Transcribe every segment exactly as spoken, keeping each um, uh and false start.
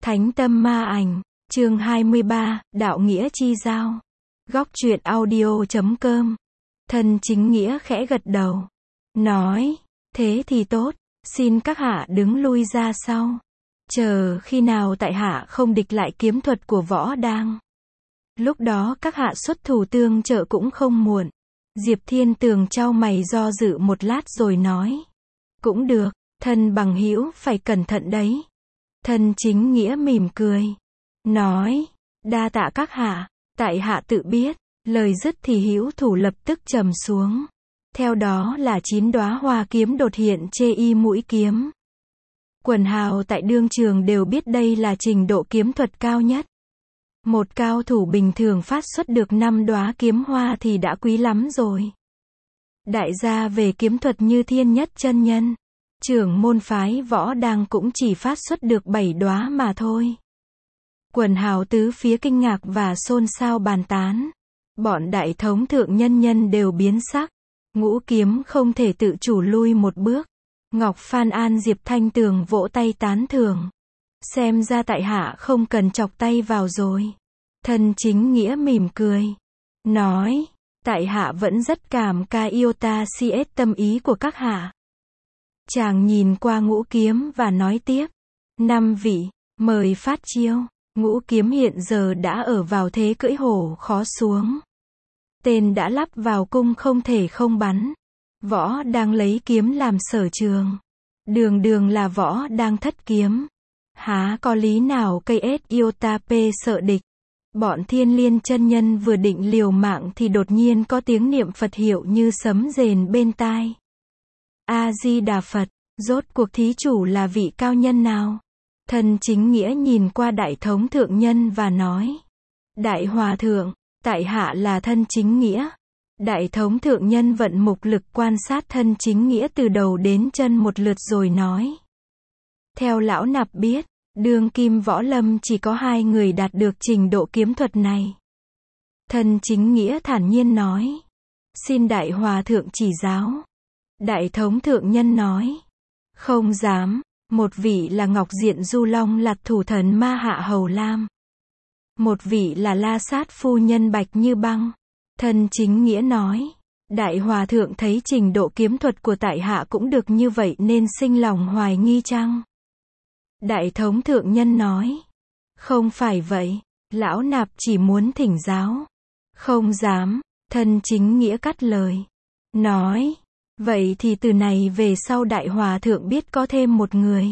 Thánh tâm ma ảnh, chương hai mươi ba, đạo nghĩa chi giao. Góc truyện audio chấm com. Thân chính nghĩa khẽ gật đầu. Nói, thế thì tốt, xin các hạ đứng lui ra sau. Chờ khi nào tại hạ không địch lại kiếm thuật của võ đang. Lúc đó các hạ xuất thủ tương trợ cũng không muộn. Diệp Thiên Tường chau mày do dự một lát rồi nói. Cũng được, thân bằng hữu phải cẩn thận đấy. Thân chính nghĩa mỉm cười. Nói, đa tạ các hạ, tại hạ tự biết. Lời dứt thì hữu thủ lập tức trầm xuống. Theo đó là chín đóa hoa kiếm đột hiện chê y mũi kiếm. Quần hào tại đương trường đều biết đây là trình độ kiếm thuật cao nhất. Một cao thủ bình thường phát xuất được năm đóa kiếm hoa thì đã quý lắm rồi. Đại gia về kiếm thuật như Thiên Nhất chân nhân, trưởng môn phái võ đang cũng chỉ phát xuất được bảy đóa mà thôi. Quần hào tứ phía kinh ngạc và xôn xao bàn tán. Bọn đại thống thượng nhân nhân đều biến sắc. Ngũ kiếm không thể tự chủ lui một bước. Ngọc Phan An Diệp Thanh Tường vỗ tay tán thưởng. Xem ra tại hạ không cần chọc tay vào rồi. Thân chính nghĩa mỉm cười. Nói, tại hạ vẫn rất cảm ca yêu ta si ết tâm ý của các hạ. Chàng nhìn qua ngũ kiếm và nói tiếp. Năm vị, mời phát chiêu. Ngũ kiếm hiện giờ đã ở vào thế cưỡi hổ khó xuống. Tên đã lắp vào cung không thể không bắn. Võ đang lấy kiếm làm sở trường. Đường đường là võ đang thất kiếm. Há có lý nào cây ết yêu ta pê sợ địch. Bọn Thiên Liên chân nhân vừa định liều mạng thì đột nhiên có tiếng niệm Phật hiệu như sấm rền bên tai. A-di-đà Phật, rốt cuộc thí chủ là vị cao nhân nào? Thân chính nghĩa nhìn qua đại thống thượng nhân và nói. Đại hòa thượng, tại hạ là thân chính nghĩa. Đại thống thượng nhân vận mục lực quan sát thân chính nghĩa từ đầu đến chân một lượt rồi nói. Theo lão nạp biết, đương kim võ lâm chỉ có hai người đạt được trình độ kiếm thuật này. Thân chính nghĩa thản nhiên nói. Xin đại hòa thượng chỉ giáo. Đại thống thượng nhân nói. Không dám. Một vị là Ngọc Diện Du Long Lạt thủ thần Ma Hạ Hầu Lam. Một vị là La Sát phu nhân Bạch Như Băng. Thân chính nghĩa nói. Đại hòa thượng thấy trình độ kiếm thuật của tại hạ cũng được như vậy nên sinh lòng hoài nghi chăng? Đại thống thượng nhân nói. Không phải vậy, lão nạp chỉ muốn thỉnh giáo. Không dám, thân chính nghĩa cắt lời. Nói. Vậy thì từ này về sau đại hòa thượng biết có thêm một người.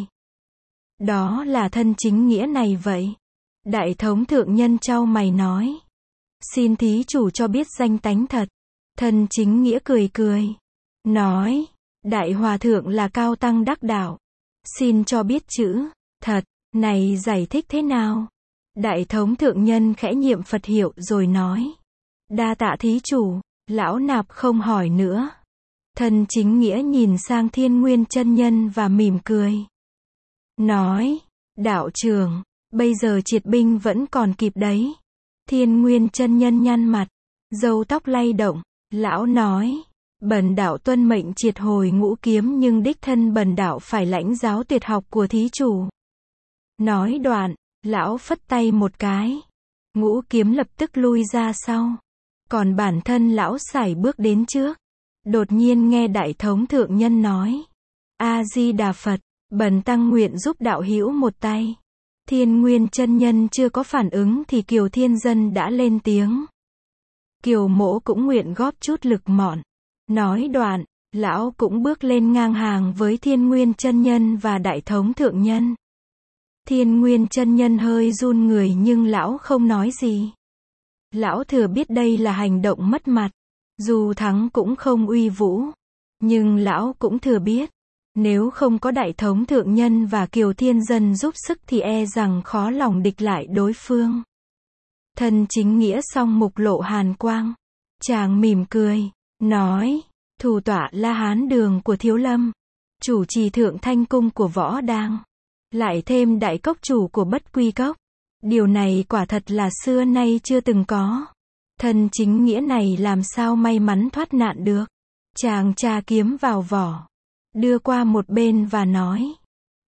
Đó là thân chính nghĩa này vậy. Đại thống thượng nhân chau mày nói. Xin thí chủ cho biết danh tánh thật. Thân chính nghĩa cười cười. Nói. Đại hòa thượng là cao tăng đắc đạo. Xin cho biết chữ thật này giải thích thế nào? Đại thống thượng nhân khẽ niệm Phật hiệu rồi nói. Đa tạ thí chủ, lão nạp không hỏi nữa. Thân chính nghĩa nhìn sang Thiên Nguyên chân nhân và mỉm cười. Nói, đạo trưởng, bây giờ triệt binh vẫn còn kịp đấy. Thiên Nguyên chân nhân nhăn mặt, râu tóc lay động, lão nói, bần đạo tuân mệnh triệt hồi ngũ kiếm nhưng đích thân bần đạo phải lãnh giáo tuyệt học của thí chủ. Nói đoạn, lão phất tay một cái. Ngũ kiếm lập tức lui ra sau. Còn bản thân lão sải bước đến trước. Đột nhiên nghe đại thống thượng nhân nói. A-di-đà Phật, bần tăng nguyện giúp đạo hữu một tay. Thiên Nguyên chân nhân chưa có phản ứng thì Kiều Thiên Dân đã lên tiếng. Kiều mỗ cũng nguyện góp chút lực mọn. Nói đoạn, lão cũng bước lên ngang hàng với Thiên Nguyên chân nhân và đại thống thượng nhân. Thiên Nguyên chân nhân hơi run người nhưng lão không nói gì. Lão thừa biết đây là hành động mất mặt. Dù thắng cũng không uy vũ. Nhưng lão cũng thừa biết. Nếu không có đại thống thượng nhân và Kiều Thiên Dân giúp sức thì e rằng khó lòng địch lại đối phương. Thân chính nghĩa song mục lộ hàn quang. Chàng mỉm cười. Nói. Thủ tọa La Hán Đường của Thiếu Lâm. Chủ trì Thượng Thanh Cung của Võ Đang. Lại thêm đại cốc chủ của Bất Quy Cốc. Điều này quả thật là xưa nay chưa từng có. Thân chính nghĩa này làm sao may mắn thoát nạn được. Chàng tra kiếm vào vỏ. Đưa qua một bên và nói.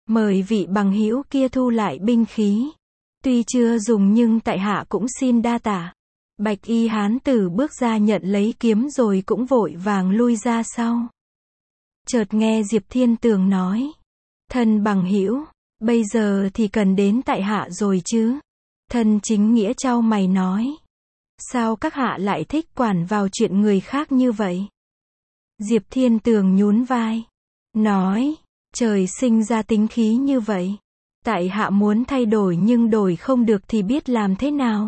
Mời vị bằng hữu kia thu lại binh khí. Tuy chưa dùng nhưng tại hạ cũng xin đa tạ. Bạch y hán tử bước ra nhận lấy kiếm rồi cũng vội vàng lui ra sau. Chợt nghe Diệp Thiên Tường nói. Thân bằng hữu, bây giờ thì cần đến tại hạ rồi chứ. Thân Chính Nghĩa chau mày nói. Sao các hạ lại thích quản vào chuyện người khác như vậy? Diệp Thiên Tường nhún vai. Nói, trời sinh ra tính khí như vậy. Tại hạ muốn thay đổi nhưng đổi không được thì biết làm thế nào?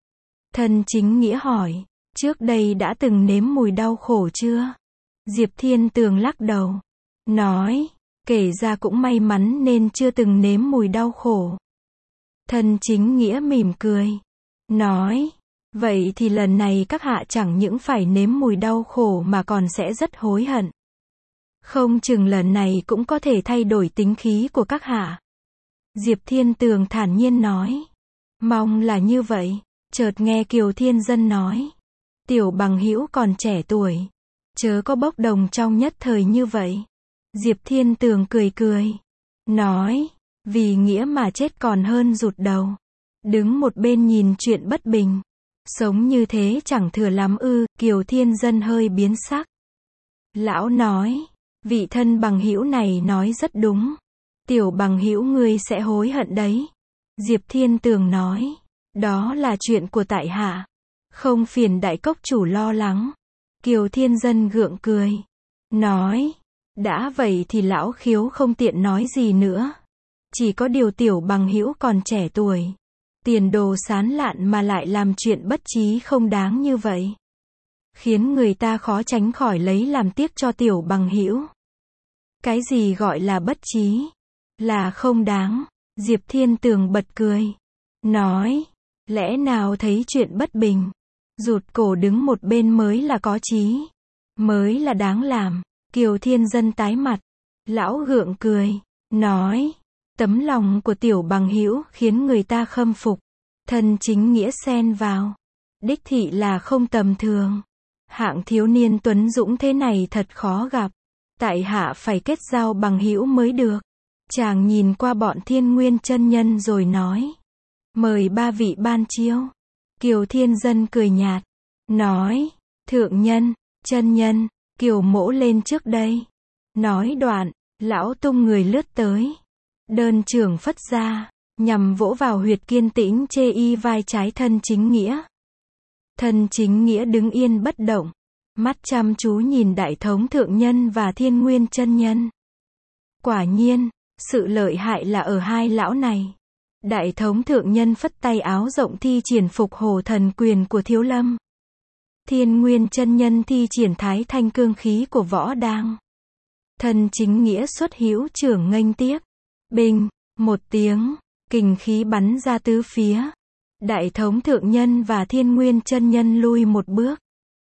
Thân Chính Nghĩa hỏi, trước đây đã từng nếm mùi đau khổ chưa? Diệp Thiên Tường lắc đầu. Nói, kể ra cũng may mắn nên chưa từng nếm mùi đau khổ. Thân Chính Nghĩa mỉm cười. Nói, vậy thì lần này các hạ chẳng những phải nếm mùi đau khổ mà còn sẽ rất hối hận. Không chừng lần này cũng có thể thay đổi tính khí của các hạ. Diệp Thiên Tường thản nhiên nói. Mong là như vậy. Chợt nghe Kiều Thiên Dân nói. Tiểu bằng hữu còn trẻ tuổi. Chớ có bốc đồng trong nhất thời như vậy. Diệp Thiên Tường cười cười. Nói, vì nghĩa mà chết còn hơn rụt đầu. Đứng một bên nhìn chuyện bất bình. Sống như thế chẳng thừa lắm ư? Kiều Thiên Dân hơi biến sắc. Lão nói, vị thân bằng hữu này nói rất đúng. Tiểu bằng hữu ngươi sẽ hối hận đấy. Diệp Thiên Tường nói, đó là chuyện của tại hạ. Không phiền đại cốc chủ lo lắng. Kiều Thiên Dân gượng cười. Nói, đã vậy thì lão khiếu không tiện nói gì nữa. Chỉ có điều tiểu bằng hữu còn trẻ tuổi. Tiền đồ sán lạn mà lại làm chuyện bất trí không đáng như vậy. Khiến người ta khó tránh khỏi lấy làm tiếc cho tiểu bằng hữu. Cái gì gọi là bất trí? Là không đáng. Diệp Thiên Tường bật cười. Nói, lẽ nào thấy chuyện bất bình. Rụt cổ đứng một bên mới là có trí. Mới là đáng làm. Kiều Thiên Dân tái mặt. Lão gượng cười. Nói, tấm lòng của tiểu bằng hữu khiến người ta khâm phục. Thân Chính Nghĩa xen vào. Đích thị là không tầm thường. Hạng thiếu niên tuấn dũng thế này thật khó gặp. Tại hạ phải kết giao bằng hữu mới được. Chàng nhìn qua bọn Thiên Nguyên chân nhân rồi nói. Mời ba vị ban chiêu. Kiều Thiên Dân cười nhạt. Nói, thượng nhân, chân nhân, Kiều mỗ lên trước đây. Nói đoạn, lão tung người lướt tới. Đơn trưởng phất ra, nhằm vỗ vào huyệt kiên tĩnh chê y vai trái thân Chính Nghĩa. Thân Chính Nghĩa đứng yên bất động. Mắt chăm chú nhìn đại thống thượng nhân và Thiên Nguyên chân nhân. Quả nhiên, sự lợi hại là ở hai lão này. Đại thống thượng nhân phất tay áo rộng thi triển phục hổ thần quyền của Thiếu Lâm. Thiên Nguyên chân nhân thi triển thái thanh cương khí của Võ Đang. Thân Chính Nghĩa xuất hữu trưởng nghênh tiếp. Bình, một tiếng, kình khí bắn ra tứ phía. Đại thống thượng nhân và Thiên Nguyên chân nhân lui một bước.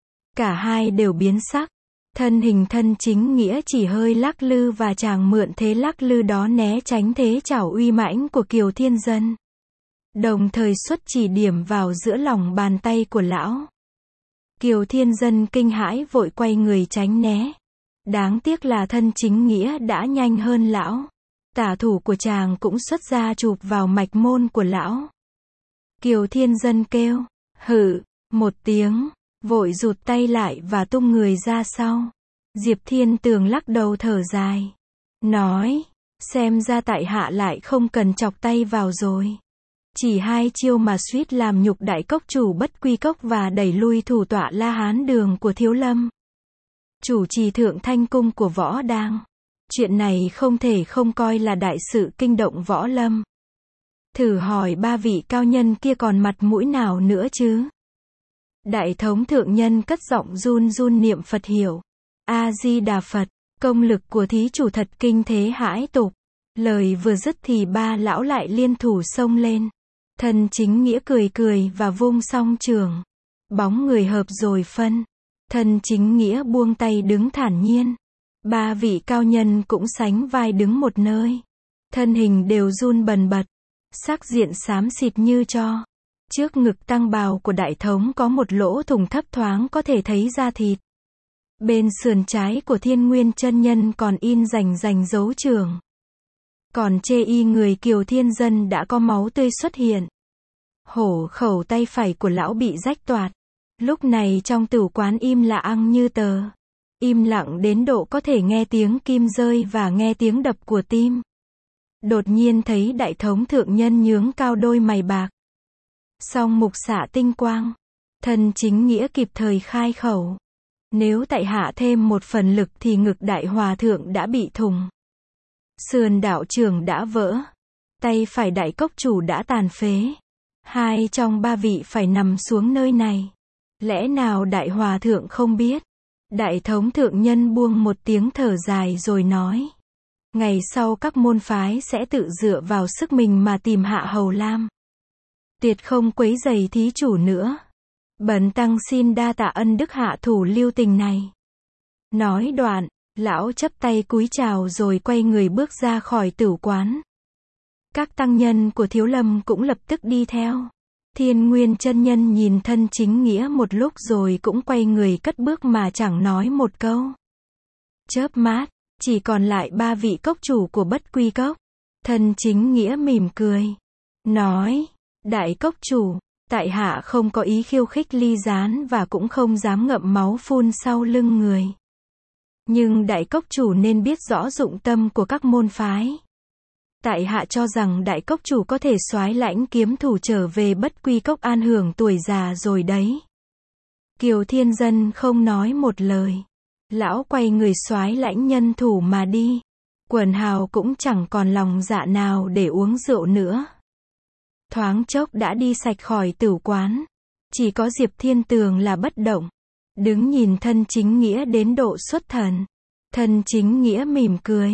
Cả hai đều biến sắc. Thân hình thân Chính Nghĩa chỉ hơi lắc lư và chàng mượn thế lắc lư đó né tránh thế chảo uy mãnh của Kiều Thiên Dân. Đồng thời xuất chỉ điểm vào giữa lòng bàn tay của lão. Kiều Thiên Dân kinh hãi vội quay người tránh né. Đáng tiếc là thân Chính Nghĩa đã nhanh hơn lão. Tả thủ của chàng cũng xuất ra chụp vào mạch môn của lão. Kiều Thiên Dân kêu, hự, một tiếng. Vội rụt tay lại và tung người ra sau. Diệp Thiên Tường lắc đầu thở dài. Nói, xem ra tại hạ lại không cần chọc tay vào rồi. Chỉ hai chiêu mà suýt làm nhục đại cốc chủ Bất Quy Cốc và đẩy lui thủ tọa La Hán Đường của Thiếu Lâm. Chủ trì Thượng Thanh Cung của Võ Đang. Chuyện này không thể không coi là đại sự kinh động Võ Lâm. Thử hỏi ba vị cao nhân kia còn mặt mũi nào nữa chứ? Đại thống thượng nhân cất giọng run run niệm Phật hiệu. A-di-đà Phật, công lực của thí chủ thật kinh thế hãi tục. Lời vừa dứt thì ba lão lại liên thủ xông lên. Thân Chính Nghĩa cười cười và vung song trường. Bóng người hợp rồi phân. Thân Chính Nghĩa buông tay đứng thản nhiên. Ba vị cao nhân cũng sánh vai đứng một nơi. Thân hình đều run bần bật. Sắc diện xám xịt như tro. Trước ngực tăng bào của đại thống có một lỗ thủng thấp thoáng có thể thấy da thịt. Bên sườn trái của Thiên Nguyên chân nhân còn in rành rành dấu trường. Còn chê y người Kiều Thiên Dân đã có máu tươi xuất hiện. Hổ khẩu tay phải của lão bị rách toạc. Lúc này trong tửu quán im lặng như tờ. Im lặng đến độ có thể nghe tiếng kim rơi và nghe tiếng đập của tim. Đột nhiên thấy đại thống thượng nhân nhướng cao đôi mày bạc. Song mục xạ tinh quang. Thân chính nghĩa kịp thời khai khẩu. Nếu tại hạ thêm một phần lực thì ngực đại hòa thượng đã bị thủng. Sườn đạo trưởng đã vỡ. Tay phải đại cốc chủ đã tàn phế. Hai trong ba vị phải nằm xuống nơi này. Lẽ nào đại hòa thượng không biết? Đại thống thượng nhân buông một tiếng thở dài rồi nói. Ngày sau các môn phái sẽ tự dựa vào sức mình mà tìm Hạ Hầu Lam. Tuyệt không quấy rầy thí chủ nữa. Bần tăng xin đa tạ ân đức hạ thủ lưu tình này. Nói đoạn, lão chắp tay cúi chào rồi quay người bước ra khỏi tửu quán. Các tăng nhân của Thiếu Lâm cũng lập tức đi theo. Thiên Nguyên chân nhân nhìn thân chính nghĩa một lúc rồi cũng quay người cất bước mà chẳng nói một câu. Chớp mắt, chỉ còn lại ba vị cốc chủ của Bất Quy Cốc. Thân chính nghĩa mỉm cười. Nói, đại cốc chủ, tại hạ không có ý khiêu khích ly gián và cũng không dám ngậm máu phun sau lưng người. Nhưng đại cốc chủ nên biết rõ dụng tâm của các môn phái. Tại hạ cho rằng đại cốc chủ có thể soái lãnh kiếm thủ trở về Bất Quy Cốc an hưởng tuổi già rồi đấy. Kiều Thiên Dân không nói một lời. Lão quay người soái lãnh nhân thủ mà đi. Quần hào cũng chẳng còn lòng dạ nào để uống rượu nữa. Thoáng chốc đã đi sạch khỏi tửu quán. Chỉ có Diệp Thiên Tường là bất động. Đứng nhìn thân chính nghĩa đến độ xuất thần. Thân chính nghĩa mỉm cười.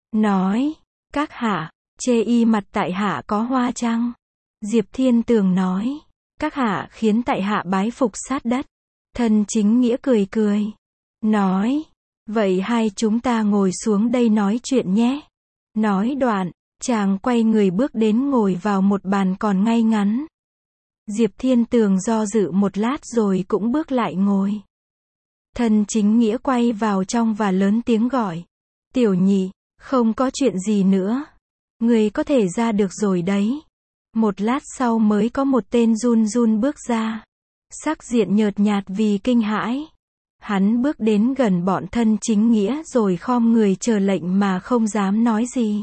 Nói, các hạ, chê y mặt tại hạ có hoa chăng? Diệp Thiên Tường nói, các hạ khiến tại hạ bái phục sát đất. Thân chính nghĩa cười cười. Nói, vậy hai chúng ta ngồi xuống đây nói chuyện nhé. Nói đoạn, chàng quay người bước đến ngồi vào một bàn còn ngay ngắn. Diệp Thiên Tường do dự một lát rồi cũng bước lại ngồi. Thân chính nghĩa quay vào trong và lớn tiếng gọi. Tiểu nhị, không có chuyện gì nữa. Người có thể ra được rồi đấy. Một lát sau mới có một tên run run bước ra. Sắc diện nhợt nhạt vì kinh hãi. Hắn bước đến gần bọn thân chính nghĩa rồi khom người chờ lệnh mà không dám nói gì.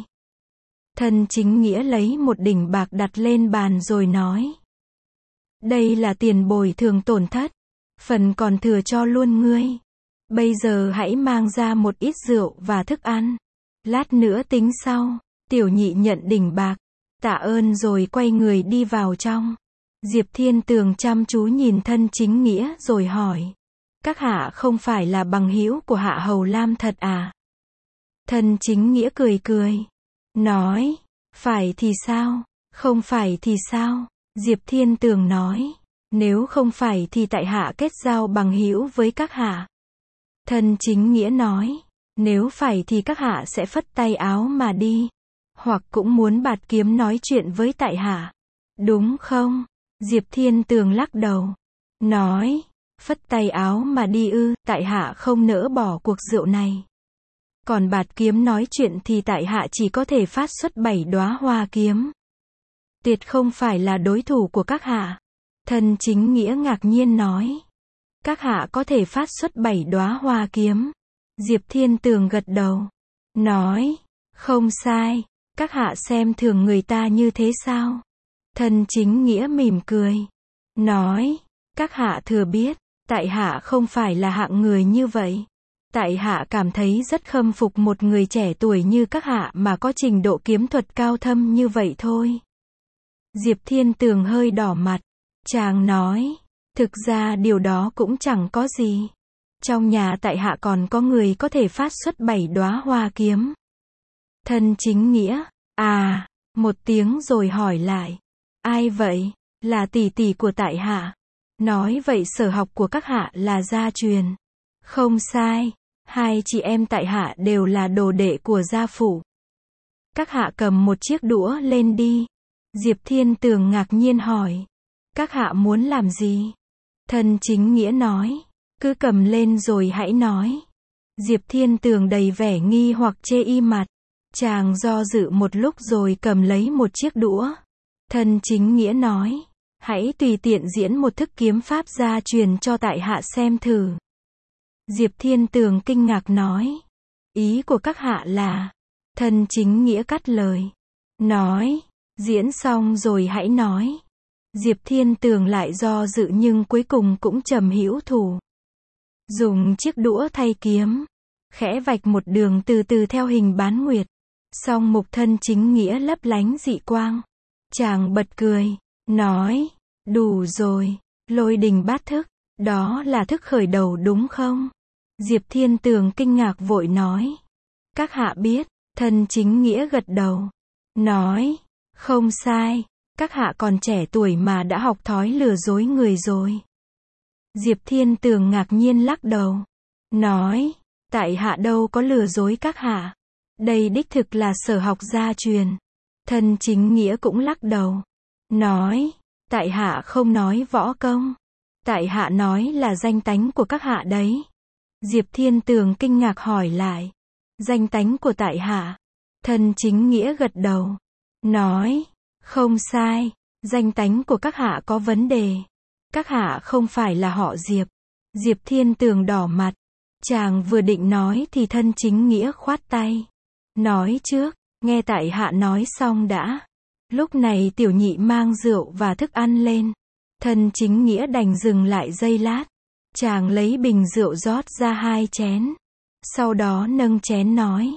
Thân chính nghĩa lấy một đỉnh bạc đặt lên bàn rồi nói. Đây là tiền bồi thường tổn thất. Phần còn thừa cho luôn ngươi. Bây giờ hãy mang ra một ít rượu và thức ăn. Lát nữa tính sau. Tiểu nhị nhận đỉnh bạc. Tạ ơn rồi quay người đi vào trong. Diệp Thiên Tường chăm chú nhìn thân chính nghĩa rồi hỏi. Các hạ không phải là bằng hữu của Hạ Hầu Lam thật à? Thân chính nghĩa cười cười. Nói, phải thì sao? Không phải thì sao? Diệp Thiên Tường nói. Nếu không phải thì tại hạ kết giao bằng hữu với các hạ. Thân chính nghĩa nói. Nếu phải thì các hạ sẽ phất tay áo mà đi. Hoặc cũng muốn bạt kiếm nói chuyện với tại hạ. Đúng không? Diệp Thiên Tường lắc đầu. Nói. Phất tay áo mà đi ư, tại hạ không nỡ bỏ cuộc rượu này. Còn bạt kiếm nói chuyện thì tại hạ chỉ có thể phát xuất bảy đóa hoa kiếm. Tuyệt không phải là đối thủ của các hạ. Thân chính nghĩa ngạc nhiên nói. Các hạ có thể phát xuất bảy đóa hoa kiếm. Diệp Thiên Tường gật đầu. Nói. Không sai. Các hạ xem thường người ta như thế sao? Thân chính nghĩa mỉm cười. Nói. Các hạ thừa biết. Tại hạ không phải là hạng người như vậy. Tại hạ cảm thấy rất khâm phục một người trẻ tuổi như các hạ mà có trình độ kiếm thuật cao thâm như vậy thôi. Diệp Thiên Tường hơi đỏ mặt. Chàng nói. Thực ra điều đó cũng chẳng có gì. Trong nhà tại hạ còn có người có thể phát xuất bảy đóa hoa kiếm. Thân chính nghĩa. À. Một tiếng rồi hỏi lại. Ai vậy? Là tỷ tỷ của tại hạ. Nói vậy sở học của các hạ là gia truyền. Không sai. Hai chị em tại hạ đều là đồ đệ của gia phụ. Các hạ cầm một chiếc đũa lên đi. Diệp Thiên Tường ngạc nhiên hỏi. Các hạ muốn làm gì? Thân chính nghĩa nói. Cứ cầm lên rồi hãy nói. Diệp Thiên Tường đầy vẻ nghi hoặc chê y mặt. Chàng do dự một lúc rồi cầm lấy một chiếc đũa. Thân chính nghĩa nói, hãy tùy tiện diễn một thức kiếm pháp gia truyền cho tại hạ xem thử. Diệp Thiên Tường kinh ngạc nói, ý của các hạ là, thân chính nghĩa cắt lời, nói, diễn xong rồi hãy nói. Diệp Thiên Tường lại do dự nhưng cuối cùng cũng trầm hữu thủ. Dùng chiếc đũa thay kiếm, khẽ vạch một đường từ từ theo hình bán nguyệt. Song mục thân chính nghĩa lấp lánh dị quang. Chàng bật cười, nói, đủ rồi, lôi đình bát thức, đó là thức khởi đầu đúng không? Diệp Thiên Tường kinh ngạc vội nói, các hạ biết. Thân chính nghĩa gật đầu, nói, không sai, các hạ còn trẻ tuổi mà đã học thói lừa dối người rồi. Diệp Thiên Tường ngạc nhiên lắc đầu, nói, tại hạ đâu có lừa dối các hạ, đây đích thực là sở học gia truyền. Thân chính nghĩa cũng lắc đầu, nói, tại hạ không nói võ công, tại hạ nói là danh tánh của các hạ đấy. Diệp Thiên Tường kinh ngạc hỏi lại, danh tánh của tại hạ? Thân chính nghĩa gật đầu, nói, không sai, danh tánh của các hạ có vấn đề. Các hạ không phải là họ Diệp. Diệp Thiên Tường đỏ mặt. Chàng vừa định nói thì thân chính nghĩa khoát tay. Nói trước, nghe tại hạ nói xong đã. Lúc này tiểu nhị mang rượu và thức ăn lên. Thân chính nghĩa đành dừng lại giây lát. Chàng lấy bình rượu rót ra hai chén. Sau đó nâng chén nói,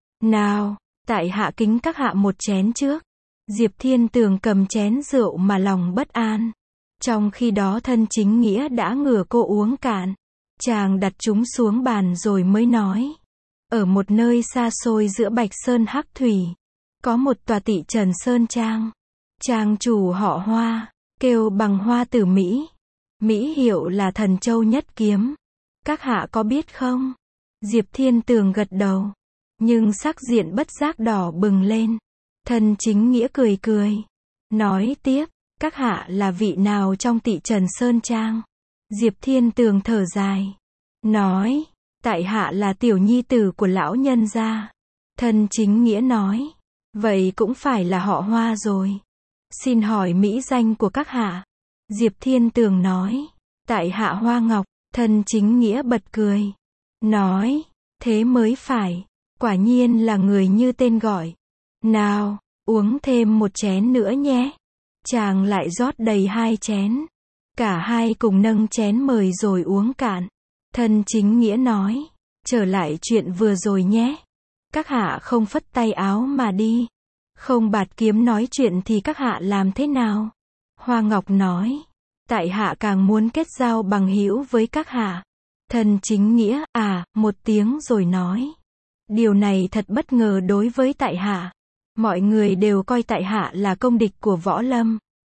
nào, tại hạ kính các hạ một chén trước. Diệp Thiên Tường cầm chén rượu mà lòng bất an. Trong khi đó thân chính nghĩa đã ngửa cô uống cạn. Chàng đặt chúng xuống bàn rồi mới nói, ở một nơi xa xôi giữa Bạch Sơn Hắc Thủy, có một tòa Tị Trần Sơn Trang. Trang chủ họ Hoa, kêu bằng Hoa Tử Mỹ. Mỹ hiệu là Thần Châu Nhất Kiếm. Các hạ có biết không? Diệp Thiên Tường gật đầu. Nhưng sắc diện bất giác đỏ bừng lên. Thân chính nghĩa cười cười. Nói tiếp, các hạ là vị nào trong Tị Trần Sơn Trang? Diệp Thiên Tường thở dài. Nói, tại hạ là tiểu nhi tử của lão nhân gia. Thân chính nghĩa nói, vậy cũng phải là họ Hoa rồi. Xin hỏi mỹ danh của các hạ? Diệp Thiên Tường nói, tại hạ Hoa Ngọc. Thân chính nghĩa bật cười. Nói, thế mới phải. Quả nhiên là người như tên gọi. Nào, uống thêm một chén nữa nhé. Chàng lại rót đầy hai chén. Cả hai cùng nâng chén mời rồi uống cạn. Thân chính nghĩa nói, trở lại chuyện vừa rồi nhé. Các hạ không phất tay áo mà đi. Không bạt kiếm nói chuyện thì các hạ làm thế nào? Hoa Ngọc nói, tại hạ càng muốn kết giao bằng hữu với các hạ. Thân chính nghĩa, à, một tiếng rồi nói. Điều này thật bất ngờ đối với tại hạ. Mọi người đều coi tại hạ là công địch của võ lâm.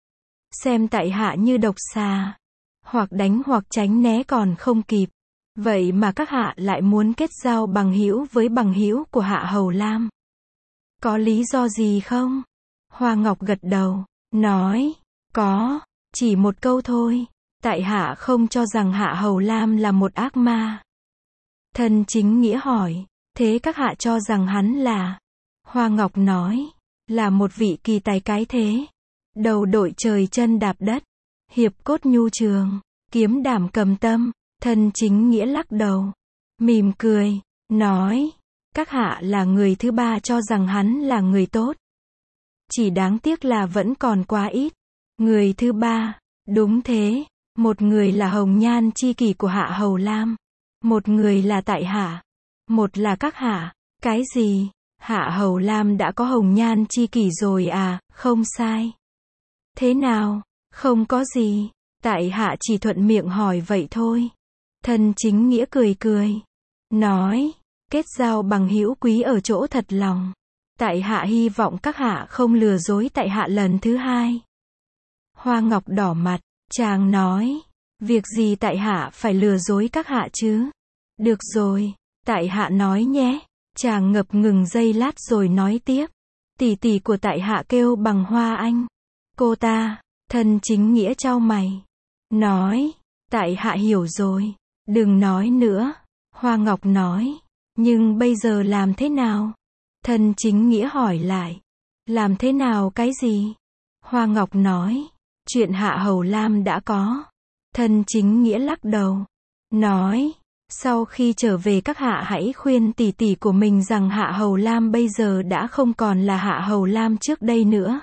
Xem tại hạ như độc xà. Hoặc đánh hoặc tránh né còn không kịp. Vậy mà các hạ lại muốn kết giao bằng hữu với bằng hữu của Hạ Hầu Lam. Có lý do gì không? Hoa Ngọc gật đầu, nói, có, chỉ một câu thôi. Tại hạ không cho rằng Hạ Hầu Lam là một ác ma. Thân chính nghĩa hỏi, thế các hạ cho rằng hắn là? Hoa Ngọc nói, là một vị kỳ tài cái thế. Đầu đội trời chân đạp đất. Hiệp cốt nhu trường. Kiếm đảm cầm tâm. Thân chính nghĩa lắc đầu. Mỉm cười. Nói. Các hạ là người thứ ba cho rằng hắn là người tốt. Chỉ đáng tiếc là vẫn còn quá ít. Người thứ ba. Đúng thế. Một người là hồng nhan chi kỷ của Hạ Hầu Lam. Một người là tại hạ. Một là các hạ. Cái gì? Hạ Hầu Lam đã có hồng nhan chi kỷ rồi à? Không sai. Thế nào? Không có gì. Tại hạ chỉ thuận miệng hỏi vậy thôi. Thân chính nghĩa cười cười. Nói. Kết giao bằng hữu quý ở chỗ thật lòng. Tại hạ hy vọng các hạ không lừa dối tại hạ lần thứ hai. Hoa Ngọc đỏ mặt. Chàng nói. Việc gì tại hạ phải lừa dối các hạ chứ? Được rồi. Tại hạ nói nhé. Chàng ngập ngừng giây lát rồi nói tiếp. Tỷ tỷ của tại hạ kêu bằng Hoa Anh. Cô ta. Thân chính nghĩa chau mày. Nói. Tại hạ hiểu rồi. Đừng nói nữa. Hoa Ngọc nói. Nhưng bây giờ làm thế nào? Thân chính nghĩa hỏi lại. Làm thế nào cái gì? Hoa Ngọc nói. Chuyện Hạ Hầu Lam đã có. Thân chính nghĩa lắc đầu. Nói. Sau khi trở về các hạ hãy khuyên tỷ tỷ của mình rằng Hạ Hầu Lam bây giờ đã không còn là Hạ Hầu Lam trước đây nữa.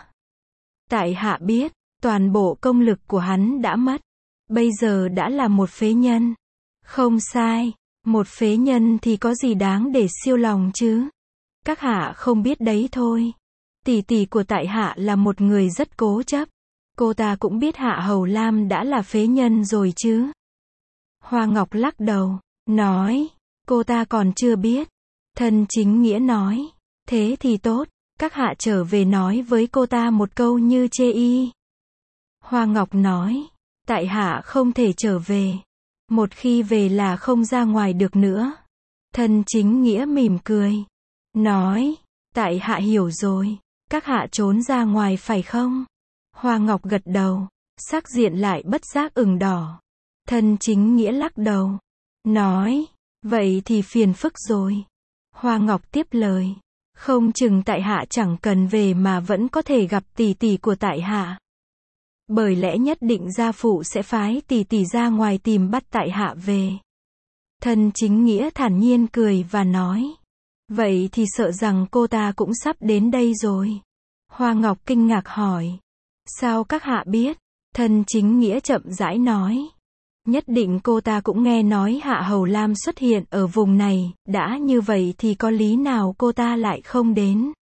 Tại hạ biết, toàn bộ công lực của hắn đã mất. Bây giờ đã là một phế nhân. Không sai, một phế nhân thì có gì đáng để siêu lòng chứ? Các hạ không biết đấy thôi. Tỷ tỷ của tại hạ là một người rất cố chấp. Cô ta cũng biết Hạ Hầu Lam đã là phế nhân rồi chứ? Hoa Ngọc lắc đầu, nói, cô ta còn chưa biết. Thân chính nghĩa nói, thế thì tốt, các hạ trở về nói với cô ta một câu như chê y. Hoa Ngọc nói, tại hạ không thể trở về. Một khi về là không ra ngoài được nữa. Thân chính nghĩa mỉm cười, nói, tại hạ hiểu rồi, các hạ trốn ra ngoài phải không? Hoa Ngọc gật đầu, sắc diện lại bất giác ửng đỏ. Thân chính nghĩa lắc đầu, nói, vậy thì phiền phức rồi. Hoa Ngọc tiếp lời, không chừng tại hạ chẳng cần về mà vẫn có thể gặp tỷ tỷ của tại hạ. Bởi lẽ nhất định gia phụ sẽ phái tỷ tỷ ra ngoài tìm bắt tại hạ về. Thân chính nghĩa thản nhiên cười và nói, vậy thì sợ rằng cô ta cũng sắp đến đây rồi. Hoa Ngọc kinh ngạc hỏi, sao các hạ biết? Thân chính nghĩa chậm rãi nói, nhất định cô ta cũng nghe nói Hạ Hầu Lam xuất hiện ở vùng này, đã như vậy thì có lý nào cô ta lại không đến.